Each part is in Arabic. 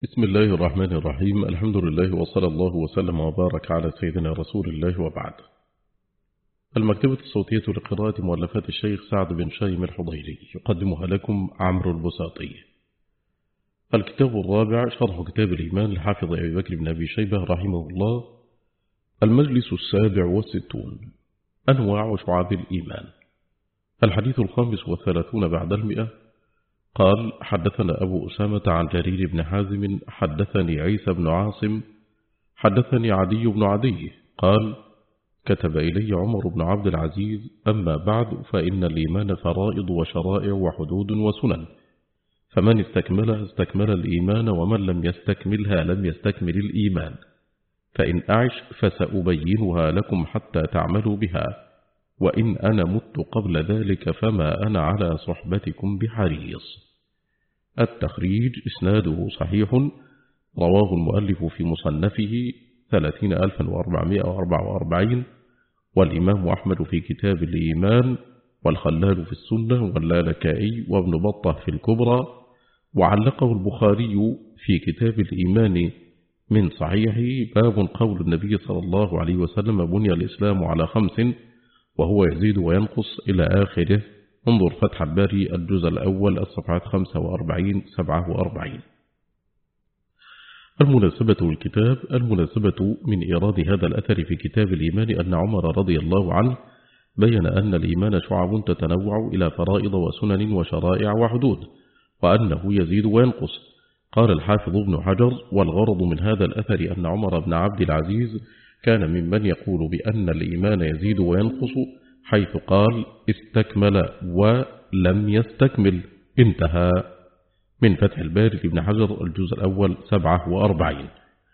بسم الله الرحمن الرحيم. الحمد لله وصلى الله وسلم وبارك على سيدنا رسول الله وبعد. المكتبة الصوتية لقراءة مؤلفات الشيخ سعد بن شايم الحضيري يقدمها لكم عمرو البساطي. الكتاب الرابع شرح كتاب الإيمان لحافظ أبي بكر بن أبي شيبة رحمه الله. المجلس 67 أنواع وشعاب الإيمان. الحديث 35 بعد 100. قال: حدثنا أبو أسامة عن جرير بن حازم حدثني عيسى بن عاصم حدثني عدي بن عدي قال: كتب إلي عمر بن عبد العزيز: أما بعد فإن الإيمان فرائض وشرائع وحدود وسنن، فمن استكملها استكمل الإيمان، ومن لم يستكملها لم يستكمل الإيمان، فإن أعش فسأبينها لكم حتى تعملوا بها، وإن أنا مت قبل ذلك فما أنا على صحبتكم بحريص. التخريج: إسناده صحيح، رواه المؤلف في مصنفه 30444، والإمام أحمد في كتاب الإيمان، والخلال في السنة، واللالكائي وابن بطة في الكبرى، وعلقه البخاري في كتاب الإيمان من صحيحه باب قول النبي صلى الله عليه وسلم: بني الإسلام على 5 وهو يزيد وينقص إلى آخره. انظر فتح الباري الجزء الأول الصفحات 45-47. المناسبة والكتاب. المناسبة من إيراد هذا الأثر في كتاب الإيمان أن عمر رضي الله عنه بين أن الإيمان شعب تتنوع إلى فرائض وسنن وشرائع وحدود، وأنه يزيد وينقص. قال الحافظ ابن حجر: والغرض من هذا الأثر أن عمر بن عبد العزيز كان ممن يقول بأن الإيمان يزيد وينقص، حيث قال: استكمل ولم يستكمل. انتهى. من فتح الباري لابن حجر الجزء الأول 47.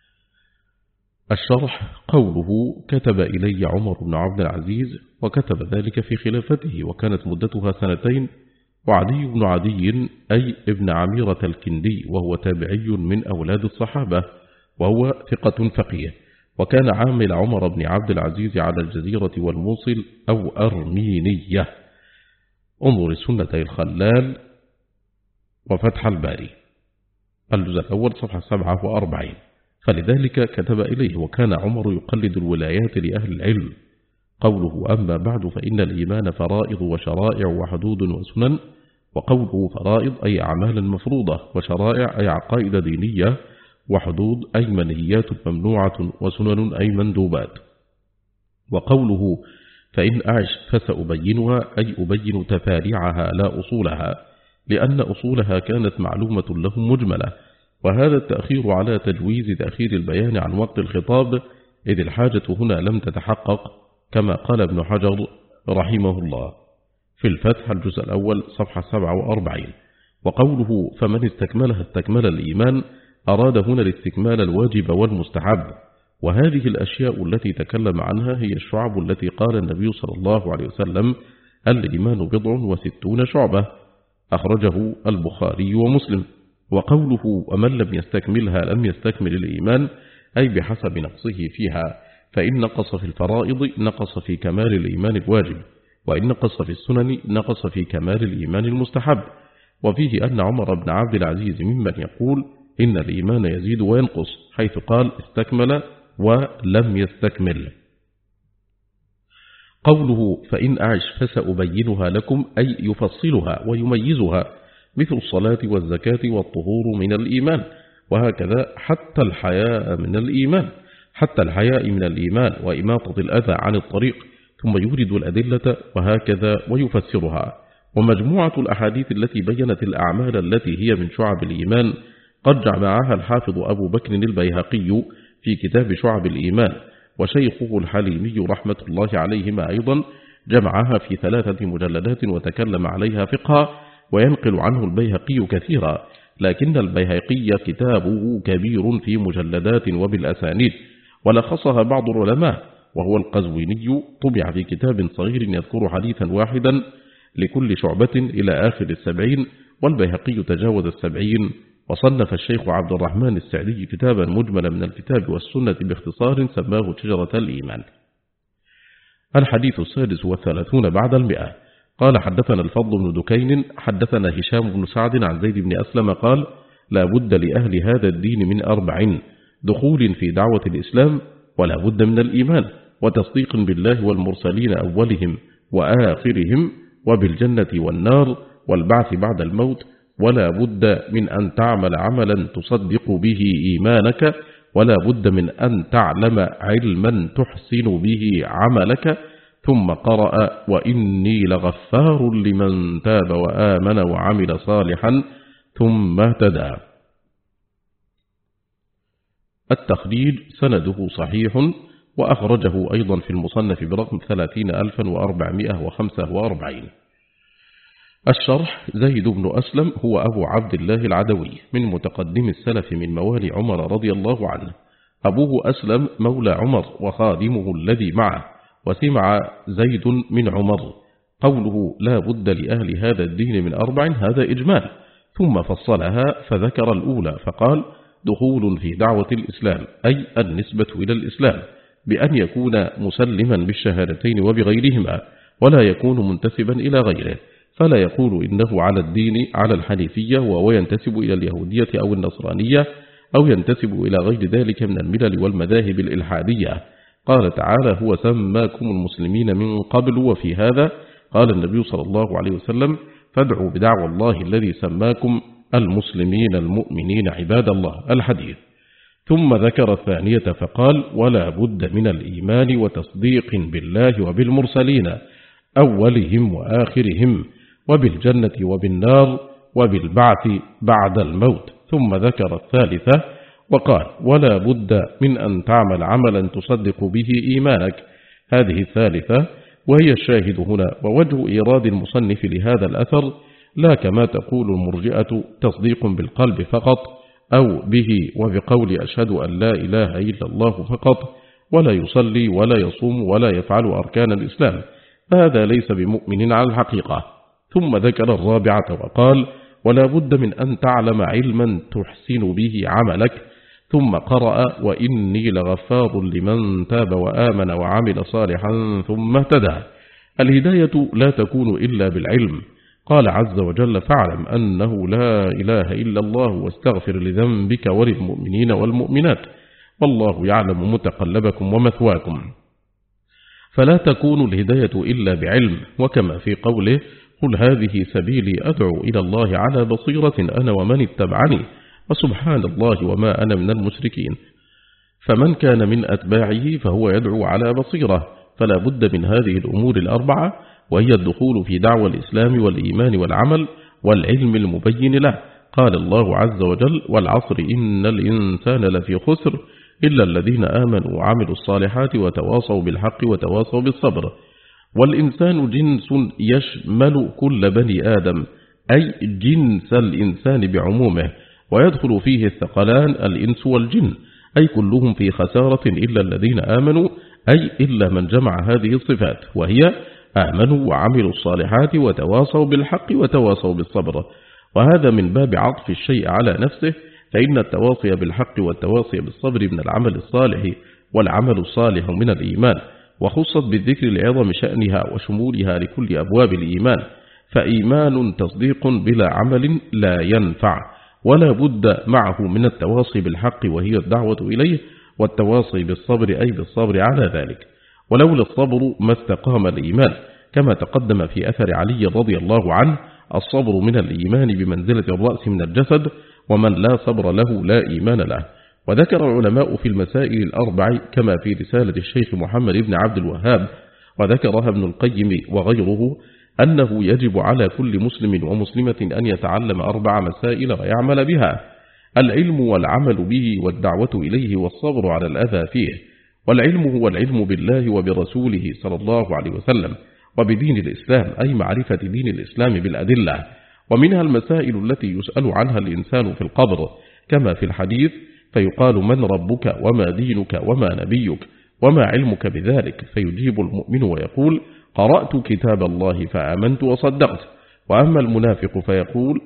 الشرح: قوله: كتب إلي عمر بن عبد العزيز، وكتب ذلك في خلافته، وكانت مدتها 2. وعدي بن عدي أي ابن عميرة الكندي، وهو تابعي من أولاد الصحابة، وهو ثقة فقيه، وكان عامل عمر بن عبد العزيز على الجزيرة والموصل أو أرمينية. انظر السنة الخلال وفتح الباري الجزء الأول صفحة 47. فلذلك كتب إليه، وكان عمر يقلد الولايات لأهل العلم. قوله: أما بعد فإن الإيمان فرائض وشرائع وحدود وسنن. وقوله فرائض أي أعمال مفروضة، وشرائع أي عقائد دينية، وحدود أي منهيات ممنوعة، وسنن أي مندوبات. وقوله فإن أعش فسأبينها أي أبين تفاريعها لا أصولها، لأن أصولها كانت معلومة لهم مجملة، وهذا التأخير على تجويز تأخير البيان عن وقت الخطاب، إذ الحاجة هنا لم تتحقق، كما قال ابن حجر رحمه الله في الفتح الجزء الأول صفحة 47. وقوله فمن استكملها استكمل الإيمان، أراد هنا الاستكمال الواجب والمستحب، وهذه الأشياء التي تكلم عنها هي الشعب التي قال النبي صلى الله عليه وسلم: الإيمان 60 شعبة، أخرجه البخاري ومسلم. وقوله ومن لم يستكملها لم يستكمل الإيمان، أي بحسب نقصه فيها، فإن نقص في الفرائض نقص في كمال الإيمان الواجب، وإن نقص في السنن نقص في كمال الإيمان المستحب. وفيه أن عمر بن عبد العزيز ممن يقول إن الإيمان يزيد وينقص، حيث قال استكمل ولم يستكمل. قوله فإن أعش فسأبينها لكم، أي يفصلها ويميزها، مثل الصلاة والزكاة والطهور من الإيمان، وهكذا حتى الحياء من الإيمان، حتى الحياء من الإيمان وإماطة الأذى عن الطريق، ثم يورد الأدلة وهكذا ويفسرها. ومجموعة الأحاديث التي بيّنت الأعمال التي هي من شعب الإيمان قد جمعها الحافظ أبو بكر البيهقي في كتاب شعب الإيمان، وشيخه الحليمي رحمة الله عليهما أيضا جمعها في 3 مجلدات وتكلم عليها فقها، وينقل عنه البيهقي كثيرا، لكن البيهقي كتابه كبير في مجلدات وبالأسانيد، ولخصها بعض العلماء، وهو القزويني، طبع في كتاب صغير يذكر حديثا واحدا لكل شعبة إلى آخر 70، والبيهقي تجاوز 70. وصنف الشيخ عبد الرحمن السعدي كتابا مجملا من الكتاب والسنة باختصار سماه شجرة الإيمان. الحديث 36 بعد 100. قال حدثنا الفضل بن دكين حدثنا هشام بن سعد عن زيد بن أسلم قال لا بد لأهل هذا الدين من 4: دخول في دعوة الإسلام، ولا بد من الإيمان وتصديق بالله والمرسلين أولهم وآخرهم، وبالجنة والنار والبعث بعد الموت، ولا بد من أن تعمل عملا تصدق به إيمانك، ولا بد من أن تعلم علما تحسن به عملك. ثم قرأ: وإني لغفار لمن تاب وآمن وعمل صالحا ثم اهتدى. التخريج سنده صحيح، وأخرجه أيضا في المصنف برقم 30445. الشرح: زيد بن أسلم هو أبو عبد الله العدوي من متقدم السلف من موالي عمر رضي الله عنه. أبوه أسلم مولى عمر وخادمه الذي معه، وسمع زيد من عمر. قوله لا بد لأهل هذا الدين من 4 هذا إجمال، ثم فصلها فذكر الأولى فقال: دخول في دعوة الإسلام، أي النسبة إلى الإسلام، بأن يكون مسلما بالشهادتين وبغيرهما، ولا يكون منتسبا إلى غيره، فلا يقول إنه على الدين على الحنيفية وهو ينتسب إلى اليهودية أو النصرانية، أو ينتسب إلى غير ذلك من الملل والمذاهب الإلحادية. قال تعالى: هو سماكم المسلمين من قبل وفي هذا. قال النبي صلى الله عليه وسلم: فادعوا بدعوى الله الذي سماكم المسلمين المؤمنين عباد الله. الحديث. ثم ذكر الثانية فقال: ولا بد من الإيمان وتصديق بالله وبالمرسلين أولهم وآخرهم، وبالجنة وبالنار، وبالبعث بعد الموت. ثم ذكر الثالثة وقال: ولا بد من أن تعمل عملا تصدق به إيمانك. هذه الثالثة وهي الشاهد هنا. ووجه إيراد المصنف لهذا الأثر لا كما تقول المرجئة تصديق بالقلب فقط، أو به وبقول أشهد أن لا إله إلا الله فقط، ولا يصلي ولا يصوم ولا يفعل أركان الإسلام، هذا ليس بمؤمن على الحقيقة. ثم ذكر الرابعة وقال: ولا بد من أن تعلم علما تحسن به عملك. ثم قرأ: وإني لغفار لمن تاب وآمن وعمل صالحا ثم اهتدى. الهداية لا تكون إلا بالعلم. قال عز وجل: فاعلم أنه لا إله إلا الله واستغفر لذنبك وللمؤمنين والمؤمنات والله يعلم متقلبكم ومثواكم. فلا تكون الهداية إلا بعلم، وكما في قوله: قل هذه سبيلي أدعو إلى الله على بصيرة أنا ومن اتبعني وسبحان الله وما أنا من المشركين. فمن كان من أتباعه فهو يدعو على بصيرة. فلا بد من هذه الأمور 4، وهي الدخول في دعوى الإسلام والإيمان والعمل والعلم المبين له. قال الله عز وجل: والعصر إن الإنسان لفي خسر إلا الذين آمنوا وعملوا الصالحات وتواصوا بالحق وتواصوا بالصبر. والإنسان جنس يشمل كل بني آدم، أي جنس الإنسان بعمومه، ويدخل فيه الثقلان الإنس والجن، أي كلهم في خسارة إلا الذين آمنوا، أي إلا من جمع هذه الصفات، وهي آمنوا وعملوا الصالحات وتواصوا بالحق وتواصوا بالصبر. وهذا من باب عطف الشيء على نفسه، فإن التواصي بالحق والتواصي بالصبر من العمل الصالح، والعمل الصالح من الإيمان، وخصت بالذكر لعظم شأنها وشمولها لكل أبواب الإيمان. فإيمان تصديق بلا عمل لا ينفع، ولا بد معه من التواصي بالحق وهي الدعوة إليه، والتواصي بالصبر أي بالصبر على ذلك. ولولا الصبر ما استقام الإيمان، كما تقدم في أثر علي رضي الله عنه: الصبر من الإيمان بمنزلة الرأس من الجسد، ومن لا صبر له لا إيمان له. وذكر العلماء في المسائل 4 كما في رسالة الشيخ محمد بن عبد الوهاب، وذكرها ابن القيم وغيره، أنه يجب على كل مسلم ومسلمة أن يتعلم 4 مسائل ويعمل بها: العلم والعمل به والدعوة إليه والصبر على الأذى فيه. والعلم هو العلم بالله وبرسوله صلى الله عليه وسلم وبدين الإسلام، أي معرفة دين الإسلام بالأدلة. ومنها المسائل التي يسأل عنها الإنسان في القبر، كما في الحديث: فيقال من ربك وما دينك وما نبيك وما علمك بذلك، فيجيب المؤمن ويقول: قرأت كتاب الله فآمنت وصدقت. وأما المنافق فيقول: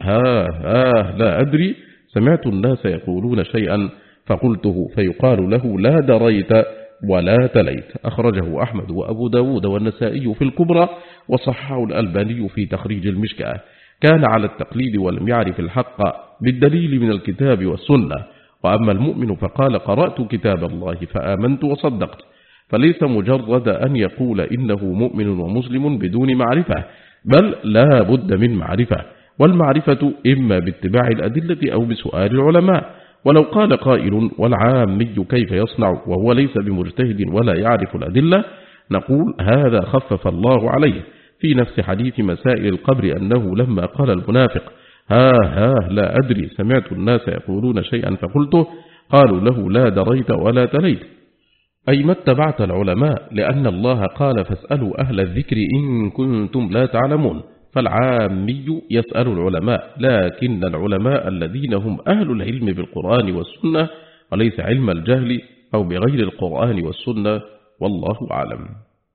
لا أدري، سمعت الناس يقولون شيئا فقلته، فيقال له: لا دريت ولا تليت. أخرجه أحمد وأبو داود والنسائي في الكبرى، وصححه الألباني في تخريج المشكاة. كان على التقليد ولم يعرف الحق بالدليل من الكتاب والسنة. وأما المؤمن فقال قرأت كتاب الله فآمنت وصدقت، فليس مجرد أن يقول إنه مؤمن ومسلم بدون معرفة، بل لا بد من معرفة، والمعرفة إما باتباع الأدلة أو بسؤال العلماء. ولو قال قائل والعامي كيف يصنع وهو ليس بمجتهد ولا يعرف الأدلة، نقول هذا خفف الله عليه في نفس حديث مسائل القبر، أنه لما قال المنافق ها لا أدري سمعت الناس يقولون شيئا فقلته، قالوا له لا دريت ولا تليت، أي ما اتبعت العلماء، لأن الله قال فاسألوا أهل الذكر إن كنتم لا تعلمون. فالعامي يسأل العلماء، لكن العلماء الذين هم أهل العلم بالقرآن والسنة، وليس علم الجهل أو بغير القرآن والسنة، والله أعلم.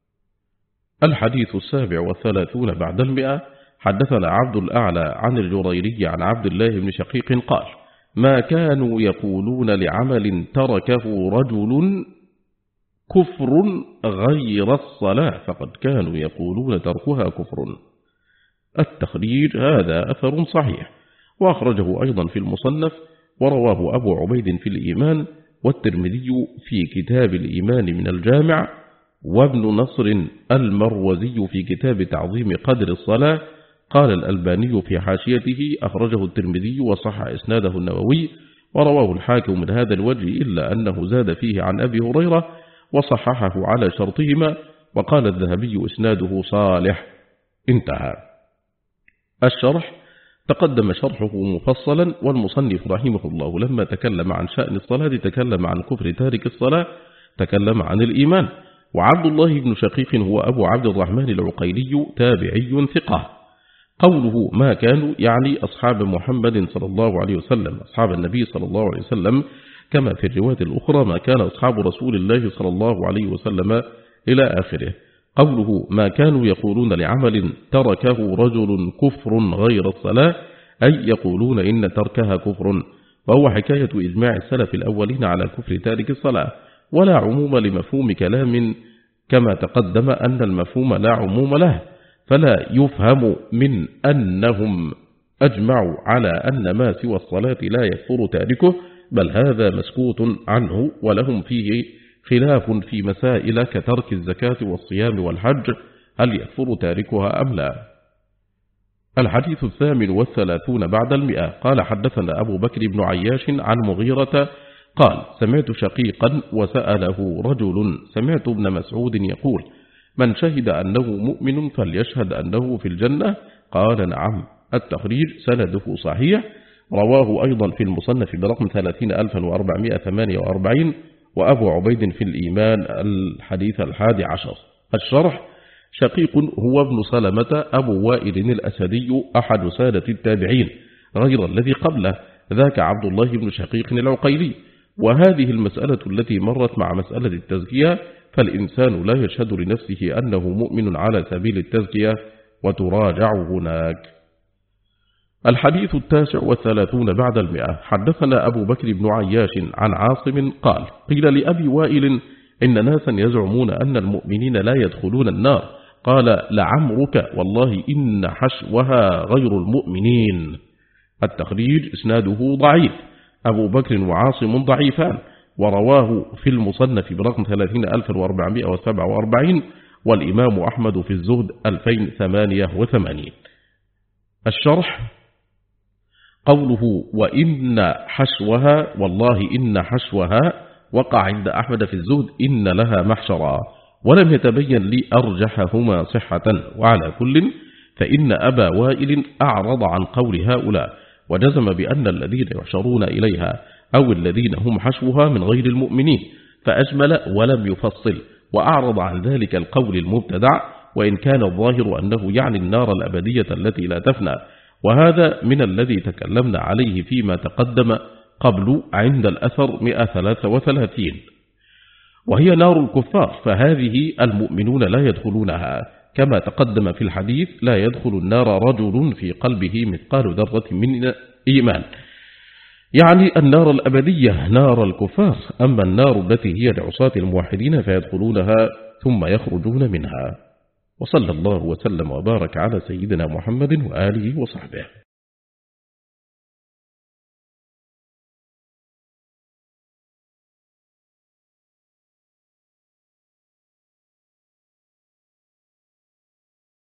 الحديث 37 بعد 100. حدثنا عبد الأعلى عن الجريري عن عبد الله بن شقيق قال ما كانوا يقولون لعمل تركه رجل كفر غير الصلاة، فقد كانوا يقولون تركها كفر. التخريج هذا أثر صحيح، وأخرجه أيضا في المصنف، ورواه أبو عبيد في الإيمان، والترمذي في كتاب الإيمان من الجامع، وابن نصر المروزي في كتاب تعظيم قدر الصلاة. قال الألباني في حاشيته أخرجه الترمذي وصح إسناده النووي، ورواه الحاكم من هذا الوجه، إلا أنه زاد فيه عن أبي هريرة وصححه على شرطهما، وقال الذهبي إسناده صالح. انتهى. الشرح تقدم شرحه مفصلا، والمصنف رحمه الله لما تكلم عن شأن الصلاة تكلم عن كفر تارك الصلاة، تكلم عن الإيمان. وعبد الله بن شقيق هو أبو عبد الرحمن العقيلي، تابعي ثقة. قوله ما كانوا يعني أصحاب محمد صلى الله عليه وسلم، أصحاب النبي صلى الله عليه وسلم، كما في الرواية الأخرى ما كان أصحاب رسول الله صلى الله عليه وسلم إلى آخره. قوله ما كانوا يقولون لعمل تركه رجل كفر غير الصلاة، أي يقولون إن تركها كفر، وهو حكاية إجماع السلف الأولين على كفر تارك الصلاة، ولا عموم لمفهوم كلام، كما تقدم أن المفهوم لا عموم له، فلا يفهم من أنهم أجمعوا على أن ما سوى الصلاة لا يكفر تاركه، بل هذا مسكوت عنه، ولهم فيه خلاف في مسائل كترك الزكاة والصيام والحج، هل يكفر تاركها أم لا. الحديث 38 بعد 100. قال حدثنا أبو بكر بن عياش عن مغيرة قال سمعت شقيقا وسأله رجل سمعت ابن مسعود يقول من شهد أنه مؤمن فليشهد أنه في الجنة، قال نعم. التخريج سنده صحيح، رواه أيضا في المصنف برقم 30448، وأبو عبيد في الإيمان الحديث 11. الشرح شقيق هو ابن سلمة أبو وائل الأسدي، أحد سادة التابعين، غير الذي قبله ذاك عبد الله بن شقيق العقيلي. وهذه المسألة التي مرت مع مسألة التزكية، فالإنسان لا يشهد لنفسه أنه مؤمن على سبيل التزكية، وتراجع هناك. الحديث 39 بعد 100. حدثنا أبو بكر بن عياش عن عاصم قال قيل لأبي وائل إن ناسا يزعمون أن المؤمنين لا يدخلون النار، قال لعمرك والله إن حشوها غير المؤمنين. التخريج إسناده ضعيف، أبو بكر وعاصم ضعيفان، ورواه في المصنف برقم 30447، والإمام أحمد في الزهد 2088. الشرح قوله وإن حشوها والله إن حشوها وقع عند أحمد في الزهد إن لها محشرا، ولم يتبين لي أرجحهما صحة، وعلى كل فإن أبا وائل أعرض عن قول هؤلاء، وجزم بأن الذين يحشرون إليها أو الذين هم حشوها من غير المؤمنين، فأجمل ولم يفصل، وأعرض عن ذلك القول المبتدع، وإن كان الظاهر أنه يعني النار الأبدية التي لا تفنى، وهذا من الذي تكلمنا عليه فيما تقدم قبل عند الأثر 133، وهي نار الكفار، فهذه المؤمنون لا يدخلونها، كما تقدم في الحديث لا يدخل النار رجل في قلبه مثقال ذرة من إيمان، يعني النار الأبدية نار الكفار. أما النار التي هي لعصاة الموحدين فيدخلونها ثم يخرجون منها. وصلى الله وسلم وبارك على سيدنا محمد وآله وصحبه.